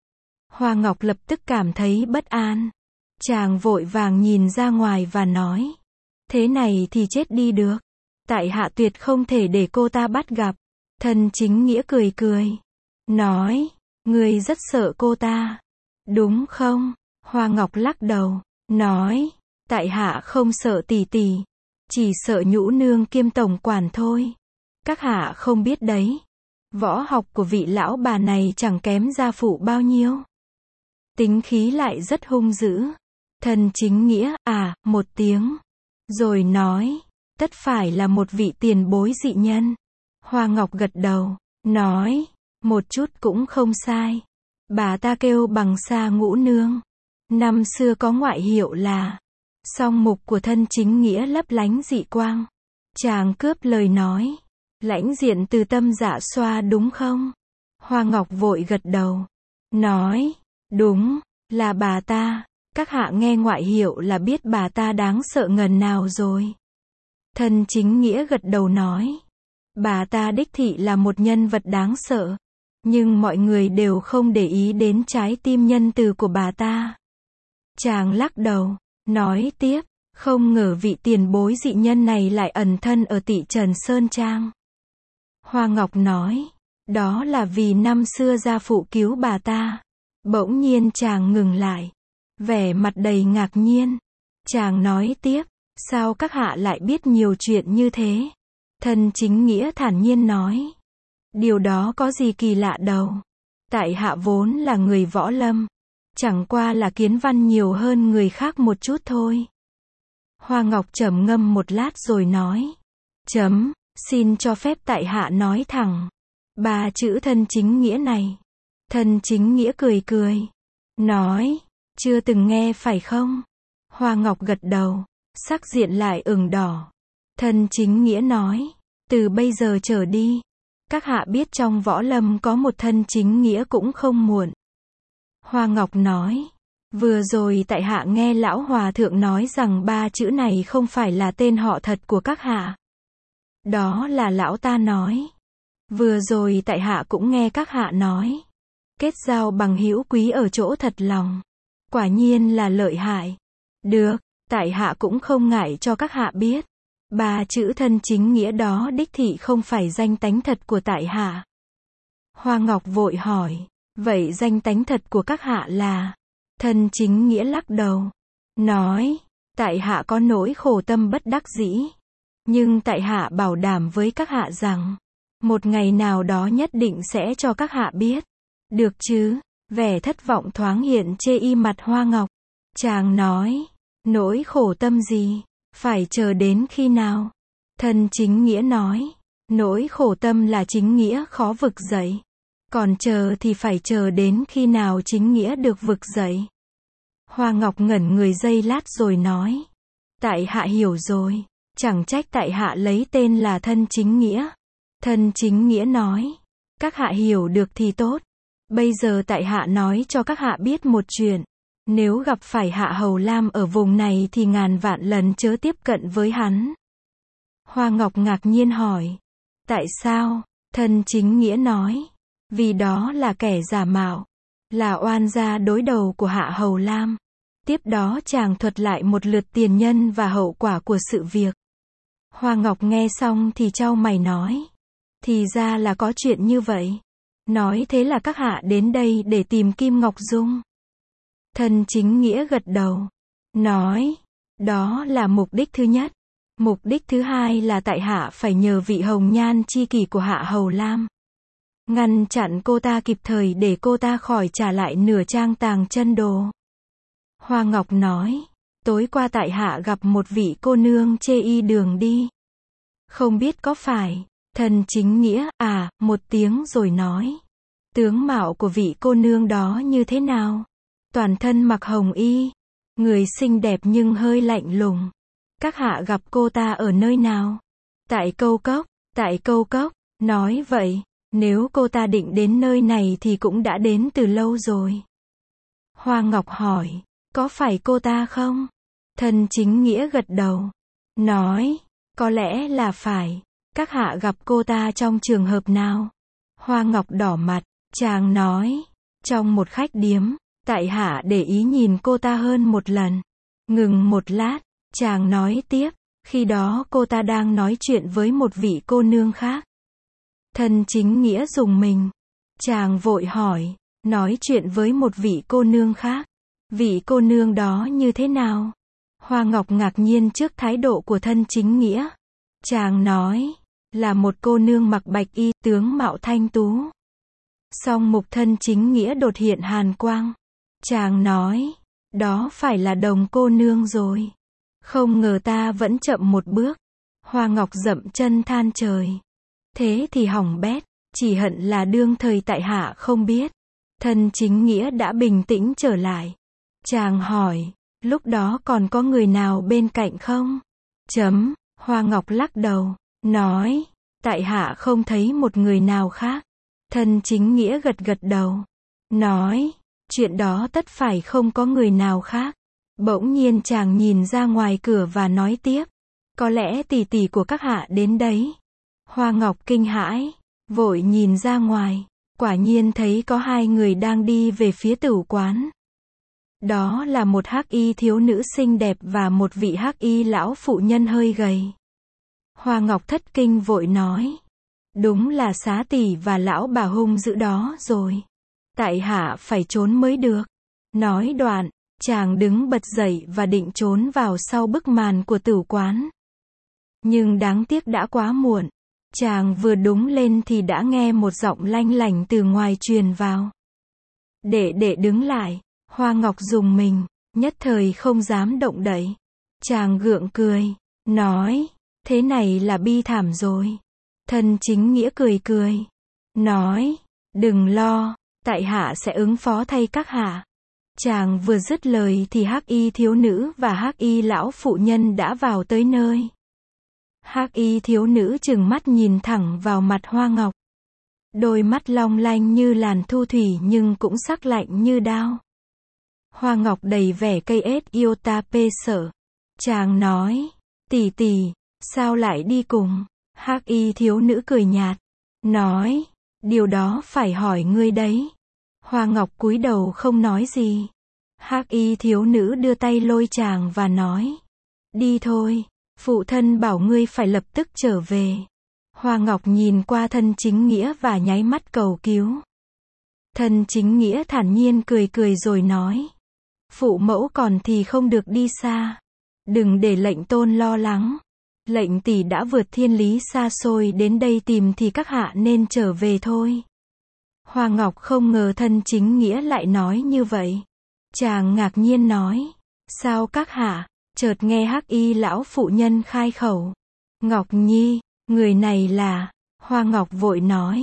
Hoa Ngọc lập tức cảm thấy bất an. Chàng vội vàng nhìn ra ngoài và nói, thế này thì chết đi được. Tại hạ tuyệt không thể để cô ta bắt gặp. Thân chính nghĩa cười cười, nói, ngươi rất sợ cô ta, đúng không? Hoa Ngọc lắc đầu, nói, tại hạ không sợ tỷ tỷ, chỉ sợ nhũ nương kiêm tổng quản thôi. Các hạ không biết đấy, võ học của vị lão bà này chẳng kém gia phụ bao nhiêu. Tính khí lại rất hung dữ. Thân chính nghĩa, à, một tiếng. Rồi nói, tất phải là một vị tiền bối dị nhân. Hoa Ngọc gật đầu, nói, một chút cũng không sai. Bà ta kêu bằng Sa Ngũ Nương. Năm xưa có ngoại hiệu là, song mục của thân chính nghĩa lấp lánh dị quang. Chàng cướp lời nói, lãnh diện từ tâm dạ xoa đúng không? Hoa Ngọc vội gật đầu, nói, đúng, là bà ta. Các hạ nghe ngoại hiệu là biết bà ta đáng sợ ngần nào rồi. Thân chính nghĩa gật đầu nói, bà ta đích thị là một nhân vật đáng sợ, nhưng mọi người đều không để ý đến trái tim nhân từ của bà ta. Chàng lắc đầu, nói tiếp, không ngờ vị tiền bối dị nhân này lại ẩn thân ở Tị Trần Sơn Trang. Hoa Ngọc nói, đó là vì năm xưa gia phụ cứu bà ta. Bỗng nhiên chàng ngừng lại, vẻ mặt đầy ngạc nhiên. Chàng nói tiếp, sao các hạ lại biết nhiều chuyện như thế? Thân chính nghĩa thản nhiên nói, điều đó có gì kỳ lạ đâu. Tại hạ vốn là người võ lâm, chẳng qua là kiến văn nhiều hơn người khác một chút thôi. Hoa Ngọc trầm ngâm một lát rồi nói, chấm, xin cho phép tại hạ nói thẳng ba chữ thân chính nghĩa này. Thân chính nghĩa cười cười, nói, chưa từng nghe phải không? Hoa Ngọc gật đầu, sắc diện lại ửng đỏ. Thân chính nghĩa nói, từ bây giờ trở đi, các hạ biết trong võ lâm có một thân chính nghĩa cũng không muộn. Hoa Ngọc nói, vừa rồi tại hạ nghe lão hòa thượng nói rằng ba chữ này không phải là tên họ thật của các hạ. Đó là lão ta nói. Vừa rồi tại hạ cũng nghe các hạ nói, kết giao bằng hữu quý ở chỗ thật lòng. Quả nhiên là lợi hại. Được, tại hạ cũng không ngại cho các hạ biết. Ba chữ thân chính nghĩa đó đích thị không phải danh tánh thật của tại hạ. Hoa Ngọc vội hỏi, vậy danh tánh thật của các hạ là? Thân chính nghĩa lắc đầu, nói, tại hạ có nỗi khổ tâm bất đắc dĩ. Nhưng tại hạ bảo đảm với các hạ rằng, một ngày nào đó nhất định sẽ cho các hạ biết. Được chứ? Vẻ thất vọng thoáng hiện chê y mặt Hoa Ngọc. Chàng nói, nỗi khổ tâm gì? Phải chờ đến khi nào? Thân chính nghĩa nói, nỗi khổ tâm là chính nghĩa khó vực dậy. Còn chờ thì phải chờ đến khi nào chính nghĩa được vực dậy. Hoa Ngọc ngẩn người giây lát rồi nói. Tại hạ hiểu rồi. Chẳng trách tại hạ lấy tên là Thân Chính Nghĩa. Thân Chính Nghĩa nói. Các hạ hiểu được thì tốt. Bây giờ tại hạ nói cho các hạ biết một chuyện. Nếu gặp phải Hạ Hầu Lam ở vùng này thì ngàn vạn lần chớ tiếp cận với hắn. Hoa Ngọc ngạc nhiên hỏi. Tại sao? Thân Chính Nghĩa nói. Vì đó là kẻ giả mạo. Là oan gia đối đầu của Hạ Hầu Lam. Tiếp đó chàng thuật lại một lượt tiền nhân và hậu quả của sự việc. Hoa Ngọc nghe xong thì chau mày nói. Thì ra là có chuyện như vậy. Nói thế là các hạ đến đây để tìm Kim Ngọc Dung. Thân Chính Nghĩa gật đầu. Nói. Đó là mục đích thứ nhất. Mục đích thứ hai là tại hạ phải nhờ vị hồng nhan chi kỷ của Hạ Hầu Lam. Ngăn chặn cô ta kịp thời để cô ta khỏi trả lại nửa trang tàng chân đồ. Hoa Ngọc nói. Tối qua tại hạ gặp một vị cô nương chê y đường đi. Không biết có phải. Thân Chính Nghĩa, à, một tiếng rồi nói. Tướng mạo của vị cô nương đó như thế nào? Toàn thân mặc hồng y. Người xinh đẹp nhưng hơi lạnh lùng. Các hạ gặp cô ta ở nơi nào? Tại Câu Cốc. Tại Câu Cốc. Nói vậy, nếu cô ta định đến nơi này thì cũng đã đến từ lâu rồi. Hoa Ngọc hỏi. Có phải cô ta không? Thân Chính Nghĩa gật đầu. Nói. Có lẽ là phải. Các hạ gặp cô ta trong trường hợp nào? Hoa Ngọc đỏ mặt. Chàng nói. Trong một khách điếm. Tại hạ để ý nhìn cô ta hơn một lần. Ngừng một lát. Chàng nói tiếp. Khi đó cô ta đang nói chuyện với một vị cô nương khác. Thân Chính Nghĩa rùng mình. Chàng vội hỏi. Nói chuyện với một vị cô nương khác. Vị cô nương đó như thế nào? Hoa Ngọc ngạc nhiên trước thái độ của Thân Chính Nghĩa. Chàng nói. Là một cô nương mặc bạch y, tướng mạo thanh tú. Song mục Thân Chính Nghĩa đột hiện hàn quang. Chàng nói. Đó phải là Đồng cô nương rồi. Không ngờ ta vẫn chậm một bước. Hoa Ngọc dậm chân than trời. Thế thì hỏng bét. Chỉ hận là đương thời tại hạ không biết. Thân Chính Nghĩa đã bình tĩnh trở lại. Chàng hỏi. Lúc đó còn có người nào bên cạnh không? Chấm. Hoa Ngọc lắc đầu. Nói. Tại hạ không thấy một người nào khác. Thân Chính Nghĩa gật gật đầu. Nói. Chuyện đó tất phải không có người nào khác. Bỗng nhiên chàng nhìn ra ngoài cửa và nói tiếp. Có lẽ tỷ tỷ của các hạ đến đấy. Hoa Ngọc kinh hãi. Vội nhìn ra ngoài. Quả nhiên thấy có hai người đang đi về phía tửu quán. Đó là một hắc y thiếu nữ xinh đẹp và một vị hắc y lão phụ nhân hơi gầy. Hoa Ngọc thất kinh vội nói. Đúng là Xá tỷ và lão bà hung dữ đó rồi. Tại hạ phải trốn mới được. Nói đoạn, chàng đứng bật dậy và định trốn vào sau bức màn của tửu quán. Nhưng đáng tiếc đã quá muộn. Chàng vừa đúng lên thì đã nghe một giọng lanh lảnh từ ngoài truyền vào. Đệ đệ đứng lại. Hoa Ngọc rùng mình, nhất thời không dám động đậy. Chàng gượng cười, nói, thế này là bi thảm rồi. Thân Chính Nghĩa cười cười, nói, đừng lo, tại hạ sẽ ứng phó thay các hạ. Chàng vừa dứt lời thì hắc y thiếu nữ và hắc y lão phụ nhân đã vào tới nơi. Hắc y thiếu nữ trừng mắt nhìn thẳng vào mặt Hoa Ngọc. Đôi mắt long lanh như làn thu thủy nhưng cũng sắc lạnh như đao. Hoa Ngọc đầy vẻ cây ết yêu ta pê sở. Chàng nói, tỷ tỷ, sao lại đi cùng? Hắc y thiếu nữ cười nhạt, nói, điều đó phải hỏi ngươi đấy. Hoa Ngọc cúi đầu không nói gì. Hắc y thiếu nữ đưa tay lôi chàng và nói, đi thôi, phụ thân bảo ngươi phải lập tức trở về. Hoa Ngọc nhìn qua Thân Chính Nghĩa và nháy mắt cầu cứu. Thân Chính Nghĩa thản nhiên cười cười rồi nói, phụ mẫu còn thì không được đi xa. Đừng để lệnh tôn lo lắng. Lệnh tỷ đã vượt thiên lý xa xôi đến đây tìm thì các hạ nên trở về thôi. Hoa Ngọc không ngờ Thân Chính Nghĩa lại nói như vậy. Chàng ngạc nhiên nói, sao các hạ? Chợt nghe hắc y lão phụ nhân khai khẩu. Ngọc Nhi, người này là... Hoa Ngọc vội nói,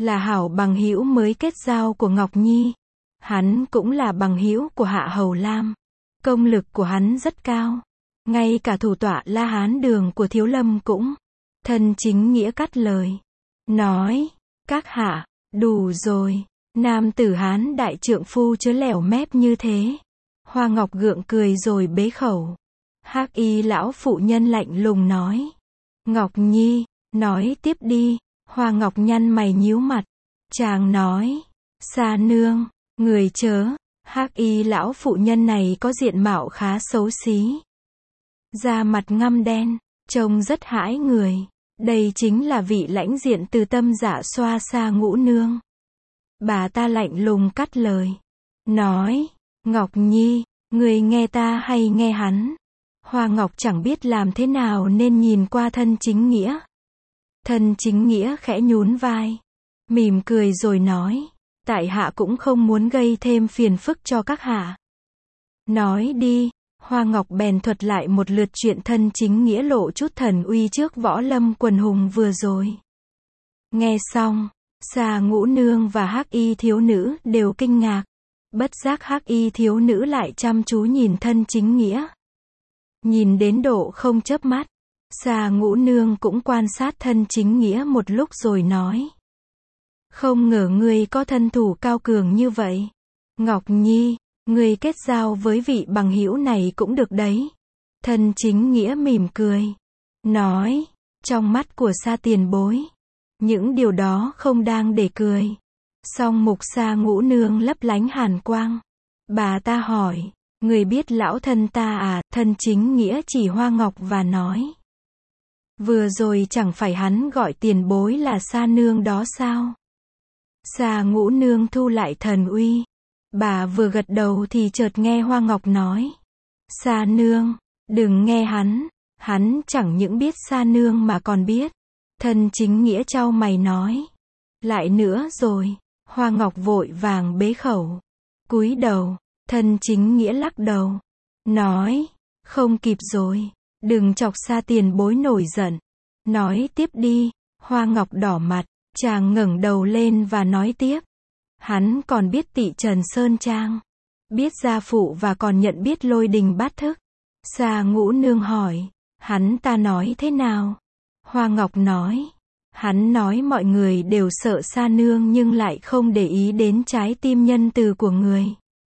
là hảo bằng hữu mới kết giao của Ngọc Nhi. Hắn cũng là bằng hữu của Hạ Hầu Lam. Công lực của hắn rất cao. Ngay cả thủ tọa La Hán Đường của Thiếu Lâm cũng. Thân Chính Nghĩa cắt lời. Nói, các hạ, đủ rồi. Nam tử Hán đại trượng phu chớ lẻo mép như thế. Hoa Ngọc gượng cười rồi bế khẩu. Hắc y lão phụ nhân lạnh lùng nói. Ngọc Nhi, nói tiếp đi. Hoa Ngọc nhăn mày nhíu mặt. Chàng nói. Sa nương, người chớ. Hắc y lão phụ nhân này có diện mạo khá xấu xí. Da mặt ngăm đen, trông rất hãi người. Đây chính là vị lãnh diện từ tâm dạ xoa Sa Ngũ Nương. Bà ta lạnh lùng cắt lời. Nói, Ngọc Nhi, người nghe ta hay nghe hắn? Hoa Ngọc chẳng biết làm thế nào nên nhìn qua Thân Chính Nghĩa. Thân Chính Nghĩa khẽ nhún vai. Mỉm cười rồi nói. Tại hạ cũng không muốn gây thêm phiền phức cho các hạ. Nói đi. Hoa Ngọc bèn thuật lại một lượt chuyện Thân Chính Nghĩa lộ chút thần uy trước võ lâm quần hùng vừa rồi. Nghe xong, Sa Ngũ Nương và Hắc y thiếu nữ đều kinh ngạc. Bất giác Hắc y thiếu nữ lại chăm chú nhìn Thân Chính Nghĩa. Nhìn đến độ không chớp mắt. Sa Ngũ Nương cũng quan sát Thân Chính Nghĩa một lúc rồi nói. Không ngờ ngươi có thân thủ cao cường như vậy. Ngọc Nhi, ngươi kết giao với vị bằng hữu này cũng được đấy. Thân Chính Nghĩa mỉm cười. Nói, trong mắt của Sa tiền bối. Những điều đó không đang để cười. Song mục Sa Ngũ Nương lấp lánh hàn quang. Bà ta hỏi, người biết lão thân ta à? Thân Chính Nghĩa chỉ Hoa Ngọc và nói. Vừa rồi chẳng phải hắn gọi tiền bối là Sa nương đó sao? Sa Ngũ Nương thu lại thần uy. Bà vừa gật đầu thì chợt nghe Hoa Ngọc nói. Sa nương, đừng nghe hắn. Hắn chẳng những biết Sa nương mà còn biết. Thân Chính Nghĩa chau mày nói. Lại nữa rồi. Hoa Ngọc vội vàng bế khẩu. Cúi đầu. Thân Chính Nghĩa lắc đầu. Nói. Không kịp rồi. Đừng chọc Sa tiền bối nổi giận. Nói tiếp đi. Hoa Ngọc đỏ mặt. Chàng ngẩng đầu lên và nói tiếp. Hắn còn biết Tị Trần Sơn Trang. Biết gia phụ và còn nhận biết Lôi Đình Bát Thức. Sa Ngũ Nương hỏi. Hắn ta nói thế nào? Hoa Ngọc nói. Hắn nói mọi người đều sợ Sa nương nhưng lại không để ý đến trái tim nhân từ của người.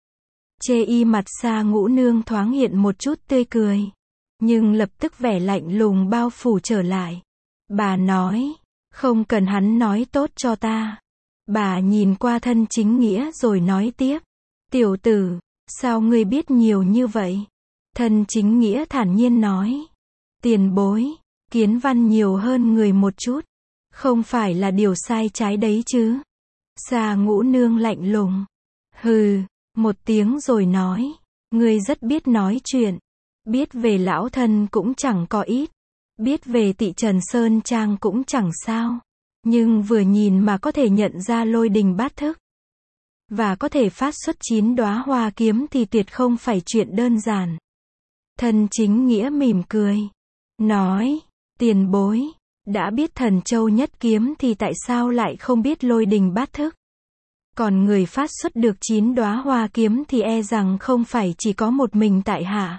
Chê y mặt Sa Ngũ Nương thoáng hiện một chút tươi cười. Nhưng lập tức vẻ lạnh lùng bao phủ trở lại. Bà nói. Không cần hắn nói tốt cho ta. Bà nhìn qua Thân Chính Nghĩa rồi nói tiếp. Tiểu tử, sao ngươi biết nhiều như vậy? Thân Chính Nghĩa thản nhiên nói. Tiền bối, kiến văn nhiều hơn người một chút. Không phải là điều sai trái đấy chứ. Sa Ngũ Nương lạnh lùng. Hừ, một tiếng rồi nói. Ngươi rất biết nói chuyện. Biết về lão thân cũng chẳng có ít. Biết về Tị Trần Sơn Trang cũng chẳng sao. Nhưng vừa nhìn mà có thể nhận ra Lôi Đình Bát Thức. Và có thể phát xuất chín đóa hoa kiếm thì tuyệt không phải chuyện đơn giản. Thân Chính Nghĩa mỉm cười. Nói, tiền bối, đã biết Thần Châu Nhất Kiếm thì tại sao lại không biết Lôi Đình Bát Thức? Còn người phát xuất được chín đóa hoa kiếm thì e rằng không phải chỉ có một mình tại hạ.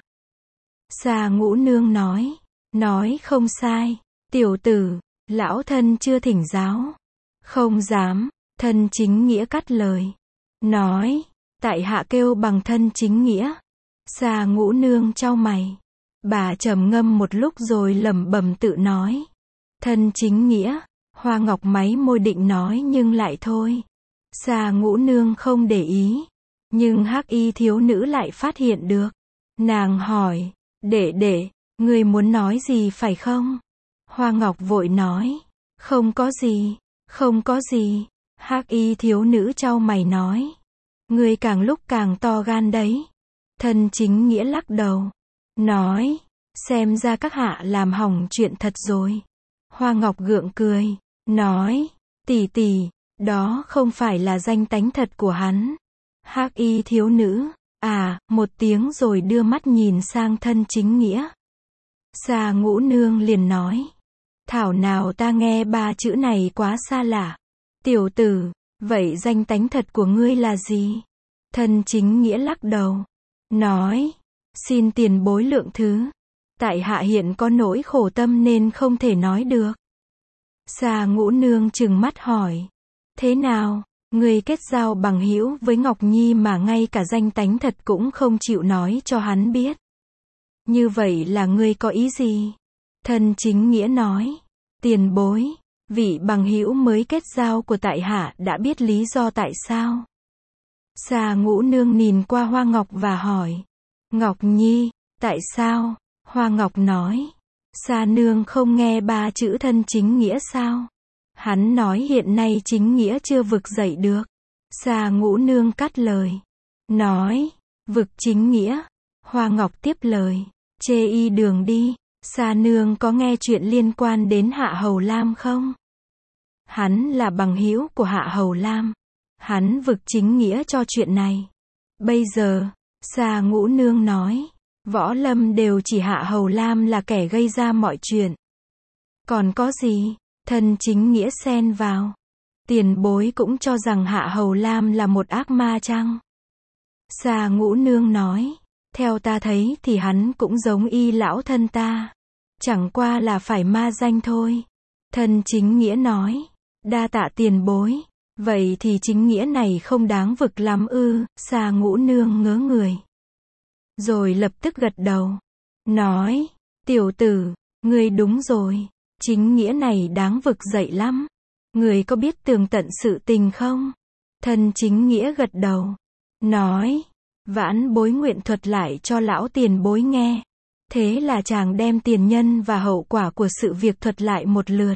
Sa Ngũ Nương nói. Nói không sai. Tiểu tử, lão thân chưa thỉnh giáo. Không dám. Thân Chính Nghĩa cắt lời. Nói. Tại hạ kêu bằng Thân Chính Nghĩa. Sa Ngũ Nương chau mày. Bà trầm ngâm một lúc rồi lẩm bẩm tự nói. Thân Chính Nghĩa. Hoa Ngọc máy môi định nói nhưng lại thôi. Sa Ngũ Nương không để ý. Nhưng Hắc y thiếu nữ lại phát hiện được. Nàng hỏi. Đệ đệ, ngươi muốn nói gì phải không? Hoa Ngọc vội nói. Không có gì. Không có gì. Hắc y thiếu nữ chau mày nói. Ngươi càng lúc càng to gan đấy. Thân Chính Nghĩa lắc đầu. Nói. Xem ra các hạ làm hỏng chuyện thật rồi. Hoa Ngọc gượng cười. Nói. Tỷ tỷ, đó không phải là danh tánh thật của hắn. Hắc y thiếu nữ. À, một tiếng rồi đưa mắt nhìn sang Thân Chính Nghĩa. Sa Ngũ Nương liền nói. Thảo nào ta nghe ba chữ này quá xa lạ. Tiểu tử, vậy danh tánh thật của ngươi là gì? Thân chính nghĩa lắc đầu. Nói, xin tiền bối lượng thứ. Tại hạ hiện có nỗi khổ tâm nên không thể nói được. Xà Ngũ Nương trừng mắt hỏi. Thế nào, ngươi kết giao bằng hữu với Ngọc Nhi mà ngay cả danh tánh thật cũng không chịu nói cho hắn biết. Như vậy là ngươi có ý gì? Thân chính nghĩa nói. Tiền bối, vị bằng hữu mới kết giao của tại hạ đã biết lý do tại sao. Xà Ngũ Nương nhìn qua Hoa Ngọc và hỏi. Ngọc Nhi, tại sao? Hoa Ngọc nói. Xà nương không nghe ba chữ thân chính nghĩa sao? Hắn nói hiện nay chính nghĩa chưa vực dậy được. Xà Ngũ Nương cắt lời. Nói, vực chính nghĩa. Hoa Ngọc tiếp lời. Chê y đường đi. Xà nương có nghe chuyện liên quan đến Hạ Hầu Lam không? Hắn là bằng hữu của Hạ Hầu Lam. Hắn vực chính nghĩa cho chuyện này. Bây giờ, Xà Ngũ Nương nói, võ lâm đều chỉ Hạ Hầu Lam là kẻ gây ra mọi chuyện. Còn có gì? Thân chính nghĩa xen vào. Tiền bối cũng cho rằng Hạ Hầu Lam là một ác ma chăng? Xà Ngũ Nương nói, theo ta thấy thì hắn cũng giống y lão thân ta. Chẳng qua là phải ma danh thôi. Thân chính nghĩa nói, đa tạ tiền bối. Vậy thì chính nghĩa này không đáng vực lắm ư? Xà Ngũ Nương ngớ người. Rồi lập tức gật đầu. Nói, tiểu tử, ngươi đúng rồi. Chính nghĩa này đáng vực dậy lắm. Ngươi có biết tường tận sự tình không? Thân chính nghĩa gật đầu. Nói, vãn bối nguyện thuật lại cho lão tiền bối nghe. Thế là chàng đem tiền nhân và hậu quả của sự việc thuật lại một lượt.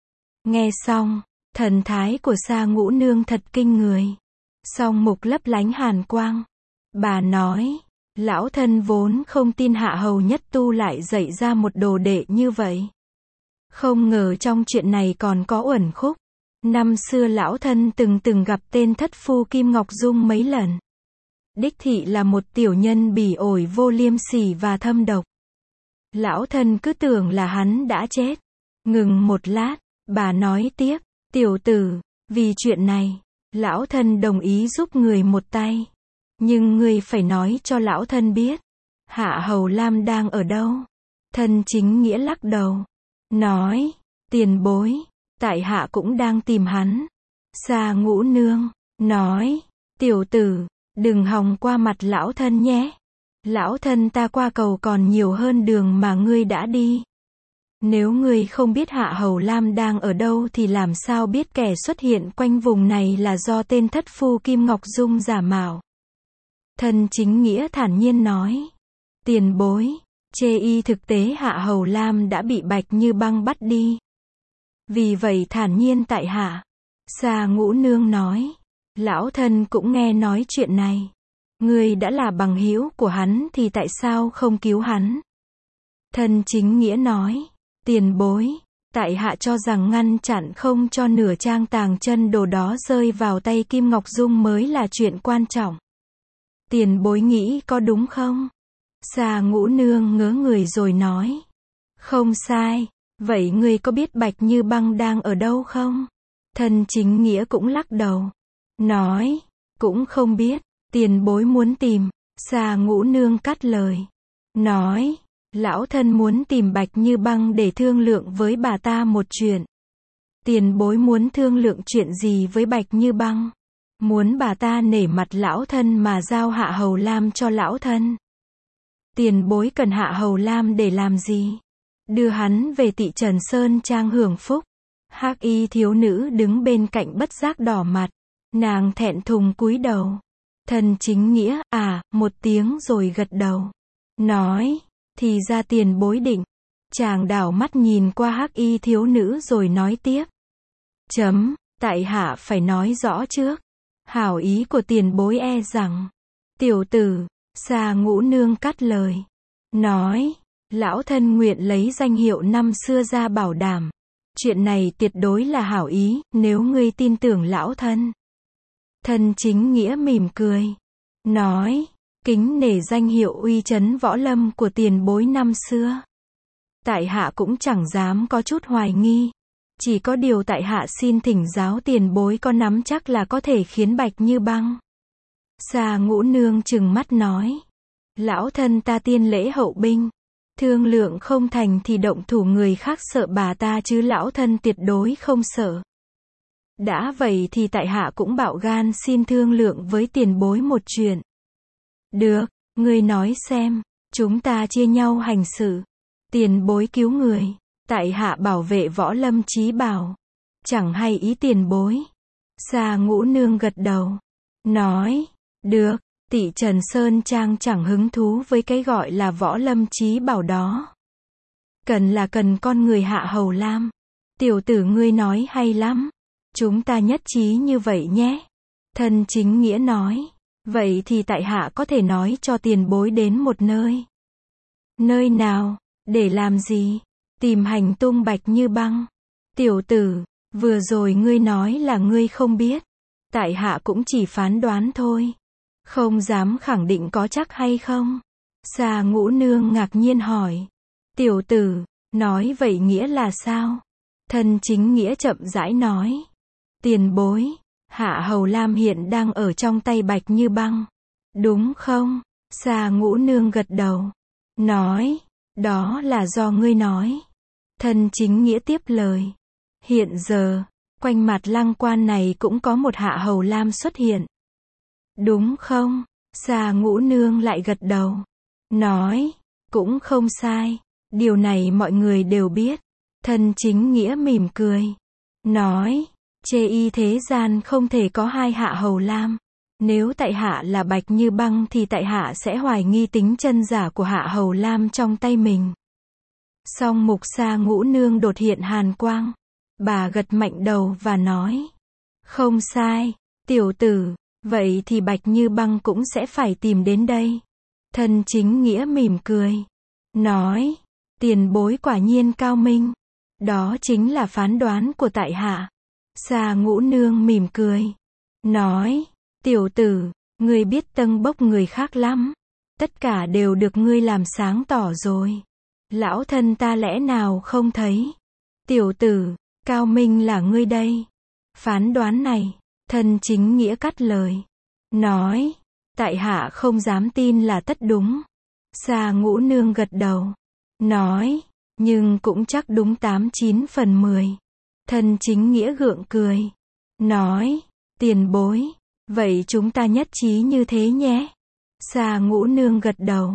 Nghe xong, thần thái của Xà Ngũ Nương thật kinh người. Song mục lấp lánh hàn quang. Bà nói, lão thân vốn không tin Hạ Hầu Nhất Tu lại dạy ra một đồ đệ như vậy. Không ngờ trong chuyện này còn có uẩn khúc. Năm xưa lão thân từng từng gặp tên thất phu Kim Ngọc Dung mấy lần. Đích thị là một tiểu nhân bỉ ổi vô liêm sỉ và thâm độc. Lão thân cứ tưởng là hắn đã chết. Ngừng một lát, bà nói tiếp, tiểu tử, vì chuyện này, lão thân đồng ý giúp người một tay. Nhưng ngươi phải nói cho lão thân biết, Hạ Hầu Lam đang ở đâu? Thân chính nghĩa lắc đầu. Nói, tiền bối, tại hạ cũng đang tìm hắn. Xà Ngũ Nương, nói, tiểu tử, đừng hòng qua mặt lão thân nhé. Lão thân ta qua cầu còn nhiều hơn đường mà ngươi đã đi. Nếu ngươi không biết Hạ Hầu Lam đang ở đâu thì làm sao biết kẻ xuất hiện quanh vùng này là do tên thất phu Kim Ngọc Dung giả mạo. Thân chính nghĩa thản nhiên nói. Tiền bối, chê y thực tế Hạ Hầu Lam đã bị Bạch Như Băng bắt đi. Vì vậy thản nhiên tại hạ. Xà Ngũ Nương nói. Lão thân cũng nghe nói chuyện này. Ngươi đã là bằng hữu của hắn thì tại sao không cứu hắn? Thân chính nghĩa nói. Tiền bối, tại hạ cho rằng ngăn chặn không cho nửa trang tàng chân đồ đó rơi vào tay Kim Ngọc Dung mới là chuyện quan trọng. Tiền bối nghĩ có đúng không? Xà Ngũ Nương ngớ người rồi nói. Không sai, vậy ngươi có biết Bạch Như Băng đang ở đâu không? Thân chính nghĩa cũng lắc đầu. Nói, cũng không biết, tiền bối muốn tìm. Xà Ngũ Nương cắt lời. Nói, lão thân muốn tìm Bạch Như Băng để thương lượng với bà ta một chuyện. Tiền bối muốn thương lượng chuyện gì với Bạch Như Băng? Muốn bà ta nể mặt lão thân mà giao Hạ Hầu Lam cho lão thân. Tiền bối cần Hạ Hầu Lam để làm gì? Đưa hắn về Tị Trần Sơn Trang hưởng phúc. Hắc y thiếu nữ đứng bên cạnh bất giác đỏ mặt. Nàng thẹn thùng cúi đầu. Thân chính nghĩa, à, một tiếng rồi gật đầu. Nói, thì ra tiền bối định. Chàng đảo mắt nhìn qua hắc y thiếu nữ rồi nói tiếp. Chấm, tại hạ phải nói rõ trước. Hảo ý của tiền bối e rằng. Tiểu tử, Xà Ngũ Nương cắt lời. Nói, lão thân nguyện lấy danh hiệu năm xưa ra bảo đảm. Chuyện này tuyệt đối là hảo ý, nếu ngươi tin tưởng lão thân. Thân chính nghĩa mỉm cười. Nói, kính nể danh hiệu uy chấn võ lâm của tiền bối năm xưa. Tại hạ cũng chẳng dám có chút hoài nghi. Chỉ có điều tại hạ xin thỉnh giáo tiền bối có nắm chắc là có thể khiến Bạch Như Băng. Xà Ngũ Nương trừng mắt nói. Lão thân ta tiên lễ hậu binh. Thương lượng không thành thì động thủ, người khác sợ bà ta chứ lão thân tuyệt đối không sợ. Đã vậy thì tại hạ cũng bạo gan xin thương lượng với tiền bối một chuyện. Được, ngươi nói xem, chúng ta chia nhau hành sự. Tiền bối cứu người, tại hạ bảo vệ võ lâm chí bảo. Chẳng hay ý tiền bối. Xà Ngũ Nương gật đầu. Nói, được, tỷ Trần Sơn Trang chẳng hứng thú với cái gọi là võ lâm chí bảo đó. Cần là cần con người Hạ Hầu Lam. Tiểu tử ngươi nói hay lắm. Chúng ta nhất trí như vậy nhé. Thân Chính Nghĩa nói. Vậy thì tại hạ có thể nói cho tiền bối đến một nơi. Nơi nào? Để làm gì? Tìm hành tung Bạch Như Băng. Tiểu tử, vừa rồi ngươi nói là ngươi không biết. Tại hạ cũng chỉ phán đoán thôi. Không dám khẳng định có chắc hay không. Xà Ngũ Nương ngạc nhiên hỏi. Tiểu tử, nói vậy nghĩa là sao? Thân Chính Nghĩa chậm rãi nói. Tiền bối, Hạ Hầu Lam hiện đang ở trong tay Bạch Như Băng. Đúng không? Xà Ngũ Nương gật đầu. Nói, đó là do ngươi nói. Thân Chính Nghĩa tiếp lời. Hiện giờ, quanh mặt Lăng Quan này cũng có một Hạ Hầu Lam xuất hiện. Đúng không? Xà Ngũ Nương lại gật đầu. Nói, cũng không sai. Điều này mọi người đều biết. Thân Chính Nghĩa mỉm cười. Nói, chê y thế gian không thể có hai Hạ Hầu Lam. Nếu tại hạ là Bạch Như Băng thì tại hạ sẽ hoài nghi tính chân giả của Hạ Hầu Lam trong tay mình. Song mục Xà Ngũ Nương đột hiện hàn quang. Bà gật mạnh đầu và nói. Không sai, tiểu tử, vậy thì Bạch Như Băng cũng sẽ phải tìm đến đây. Thân Chính Nghĩa mỉm cười. Nói, tiền bối quả nhiên cao minh. Đó chính là phán đoán của tại hạ. Xà Ngũ Nương mỉm cười. Nói, tiểu tử, ngươi biết tâng bốc người khác lắm. Tất cả đều được ngươi làm sáng tỏ rồi. Lão thân ta lẽ nào không thấy. Tiểu tử, cao minh là ngươi đây. Phán đoán này, Thân Chính Nghĩa cắt lời. Nói, tại hạ không dám tin là tất đúng. Xà Ngũ Nương gật đầu. Nói, nhưng cũng chắc đúng tám chín phần mười. Thân Chính Nghĩa gượng cười. Nói, tiền bối, vậy chúng ta nhất trí như thế nhé. Xà Ngũ Nương gật đầu.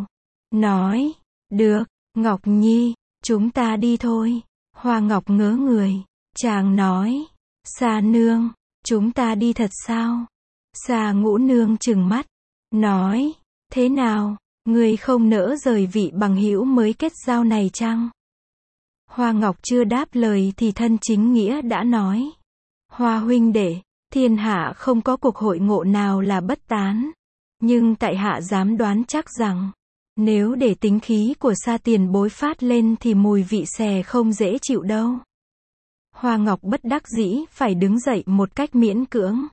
Nói, được, Ngọc Nhi, chúng ta đi thôi. Hoa Ngọc ngớ người. Chàng nói, Xà Nương, chúng ta đi thật sao? Xà Ngũ Nương trừng mắt. Nói, thế nào, ngươi không nỡ rời vị bằng hữu mới kết giao này chăng? Hoa Ngọc chưa đáp lời thì Thân Chính Nghĩa đã nói. Hoa huynh đệ, thiên hạ không có cuộc hội ngộ nào là bất tán. Nhưng tại hạ dám đoán chắc rằng, nếu để tính khí của Sa tiền bối phát lên thì mùi vị xè không dễ chịu đâu. Hoa Ngọc bất đắc dĩ phải đứng dậy một cách miễn cưỡng.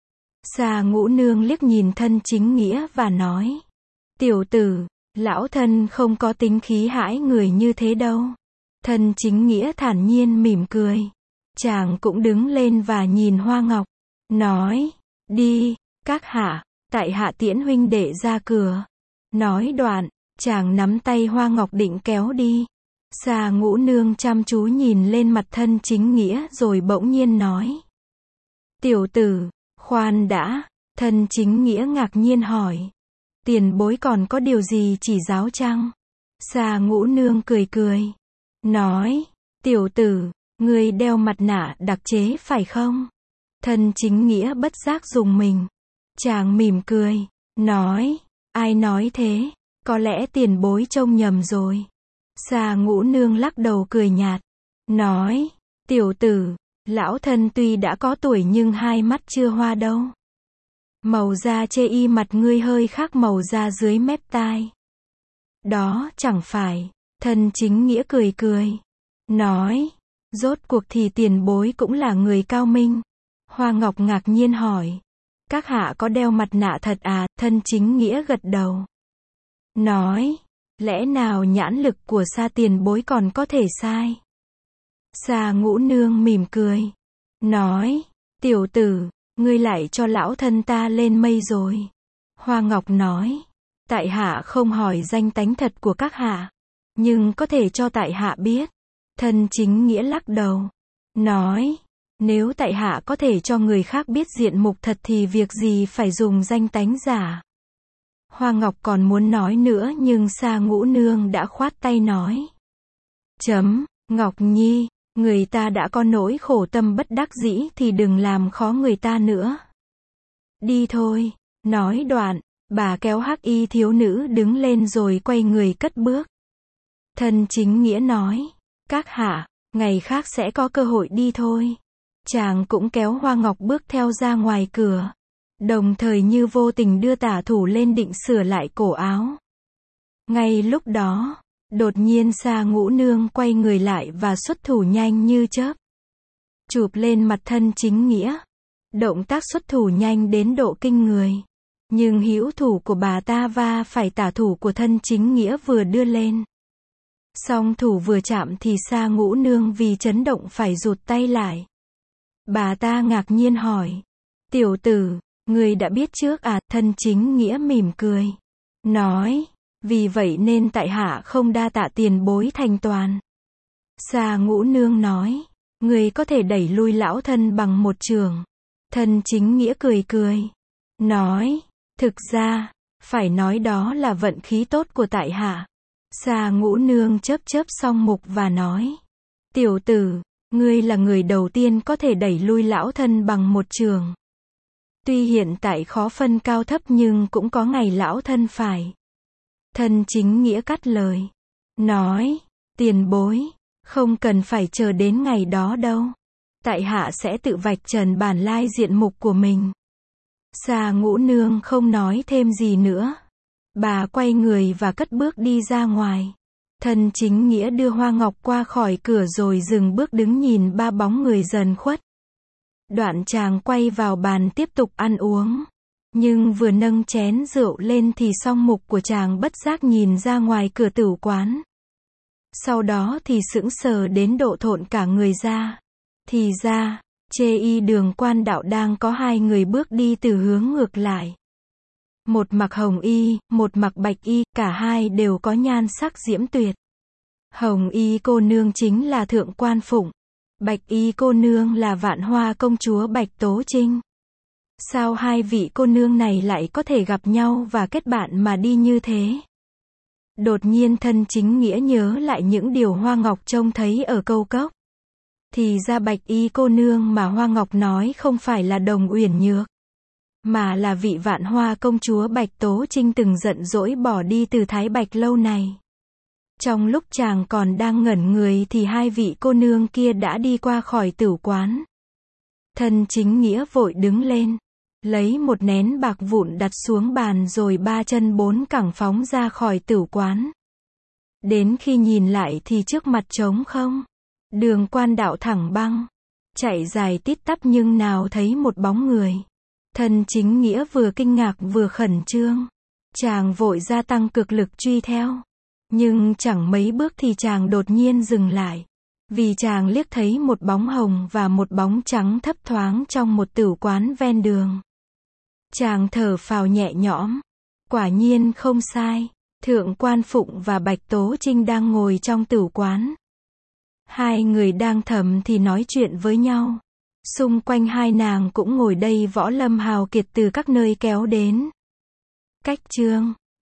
Xà Ngũ Nương liếc nhìn Thân Chính Nghĩa và nói. Tiểu tử, lão thân không có tính khí hãi người như thế đâu. Thân Chính Nghĩa thản nhiên mỉm cười. Chàng cũng đứng lên và nhìn Hoa Ngọc. Nói, đi, các hạ, tại hạ tiễn huynh đệ ra cửa. Nói đoạn, chàng nắm tay Hoa Ngọc định kéo đi. Xà Ngũ Nương chăm chú nhìn lên mặt Thân Chính Nghĩa rồi bỗng nhiên nói. Tiểu tử, khoan đã. Thân Chính Nghĩa ngạc nhiên hỏi. Tiền bối còn có điều gì chỉ giáo chăng? Xà Ngũ Nương cười cười. Nói, tiểu tử, ngươi đeo mặt nạ đặc chế phải không? Thân Chính Nghĩa bất giác rùng mình. Chàng mỉm cười. Nói, ai nói thế? Có lẽ tiền bối trông nhầm rồi. Xà Ngũ Nương lắc đầu cười nhạt. Nói, tiểu tử, lão thân tuy đã có tuổi nhưng hai mắt chưa hoa đâu. Màu da chê y mặt ngươi hơi khác màu da dưới mép tai. Đó chẳng phải. Thân Chính Nghĩa cười cười. Nói, rốt cuộc thì tiền bối cũng là người cao minh. Hoa Ngọc ngạc nhiên hỏi. Các hạ có đeo mặt nạ thật à? Thân Chính Nghĩa gật đầu. Nói, lẽ nào nhãn lực của Sa tiền bối còn có thể sai? Sa Ngũ Nương mỉm cười. Nói, tiểu tử, ngươi lại cho lão thân ta lên mây rồi. Hoa Ngọc nói, tại hạ không hỏi danh tánh thật của các hạ, nhưng có thể cho tại hạ biết. Thân Chính Nghĩa lắc đầu. Nói, nếu tại hạ có thể cho người khác biết diện mục thật thì việc gì phải dùng danh tánh giả. Hoa Ngọc còn muốn nói nữa nhưng Sa Ngũ Nương đã khoát tay nói. Chấm, Ngọc Nhi, người ta đã có nỗi khổ tâm bất đắc dĩ thì đừng làm khó người ta nữa. Đi thôi. Nói đoạn, bà kéo hắc y thiếu nữ đứng lên rồi quay người cất bước. Thân Chính Nghĩa nói, các hạ, ngày khác sẽ có cơ hội đi thôi. Chàng cũng kéo Hoa Ngọc bước theo ra ngoài cửa. Đồng thời như vô tình đưa tả thủ lên định sửa lại cổ áo. Ngay lúc đó, đột nhiên Sa Ngũ Nương quay người lại và xuất thủ nhanh như chớp. Chụp lên mặt Thân Chính Nghĩa. Động tác xuất thủ nhanh đến độ kinh người. Nhưng hữu thủ của bà ta va phải tả thủ của Thân Chính Nghĩa vừa đưa lên. Song thủ vừa chạm thì Sa Ngũ Nương vì chấn động phải rụt tay lại. Bà ta ngạc nhiên hỏi. Tiểu tử, ngươi đã biết trước à? Thân Chính Nghĩa mỉm cười. Nói, vì vậy nên tại hạ không đa tạ tiền bối thành toàn. Sa Ngũ Nương nói, ngươi có thể đẩy lui lão thân bằng một chưởng. Thân Chính Nghĩa cười cười. Nói, thực ra, phải nói đó là vận khí tốt của tại hạ. Sa Ngũ Nương chớp chớp song mục và nói. Tiểu tử, ngươi là người đầu tiên có thể đẩy lui lão thân bằng một chưởng. Tuy hiện tại khó phân cao thấp nhưng cũng có ngày lão thân phải. Thân Chính Nghĩa cắt lời. Nói, tiền bối, không cần phải chờ đến ngày đó đâu. Tại hạ sẽ tự vạch trần bản lai diện mục của mình. Sa Ngũ Nương không nói thêm gì nữa. Bà quay người và cất bước đi ra ngoài. Thân Chính Nghĩa đưa Hoa Ngọc qua khỏi cửa rồi dừng bước đứng nhìn ba bóng người dần khuất. Đoạn chàng quay vào bàn tiếp tục ăn uống. Nhưng vừa nâng chén rượu lên thì song mục của chàng bất giác nhìn ra ngoài cửa tửu quán. Sau đó thì sững sờ đến độ thộn cả người ra. Thì ra, chê y đường Quan Đạo đang có hai người bước đi từ hướng ngược lại. Một mặc hồng y, một mặc bạch y, cả hai đều có nhan sắc diễm tuyệt. Hồng y cô nương chính là Thượng Quan Phụng. Bạch y cô nương là Vạn Hoa công chúa Bạch Tố Trinh. Sao hai vị cô nương này lại có thể gặp nhau và kết bạn mà đi như thế? Đột nhiên Thân Chính Nghĩa nhớ lại những điều Hoa Ngọc trông thấy ở Câu Cốc. Thì ra bạch y cô nương mà Hoa Ngọc nói không phải là Đồng Uyển Nhược, mà là vị Vạn Hoa công chúa Bạch Tố Trinh từng giận dỗi bỏ đi từ Thái Bạch lâu này. Trong lúc chàng còn đang ngẩn người thì hai vị cô nương kia đã đi qua khỏi tửu quán. Thân Chính Nghĩa vội đứng lên, lấy một nén bạc vụn đặt xuống bàn rồi ba chân bốn cẳng phóng ra khỏi tửu quán. Đến khi nhìn lại thì trước mặt trống không. Đường Quan Đạo thẳng băng, chạy dài tít tắp nhưng nào thấy một bóng người. Thân Chính Nghĩa vừa kinh ngạc vừa khẩn trương. Chàng vội gia tăng cực lực truy theo. Nhưng chẳng mấy bước thì chàng đột nhiên dừng lại. Vì chàng liếc thấy một bóng hồng và một bóng trắng thấp thoáng trong một tửu quán ven đường. Chàng thở phào nhẹ nhõm. Quả nhiên không sai. Thượng Quan Phụng và Bạch Tố Trinh đang ngồi trong tửu quán. Hai người đang thầm thì nói chuyện với nhau. Xung quanh hai nàng cũng ngồi đây võ lâm hào kiệt từ các nơi kéo đến. Cách chương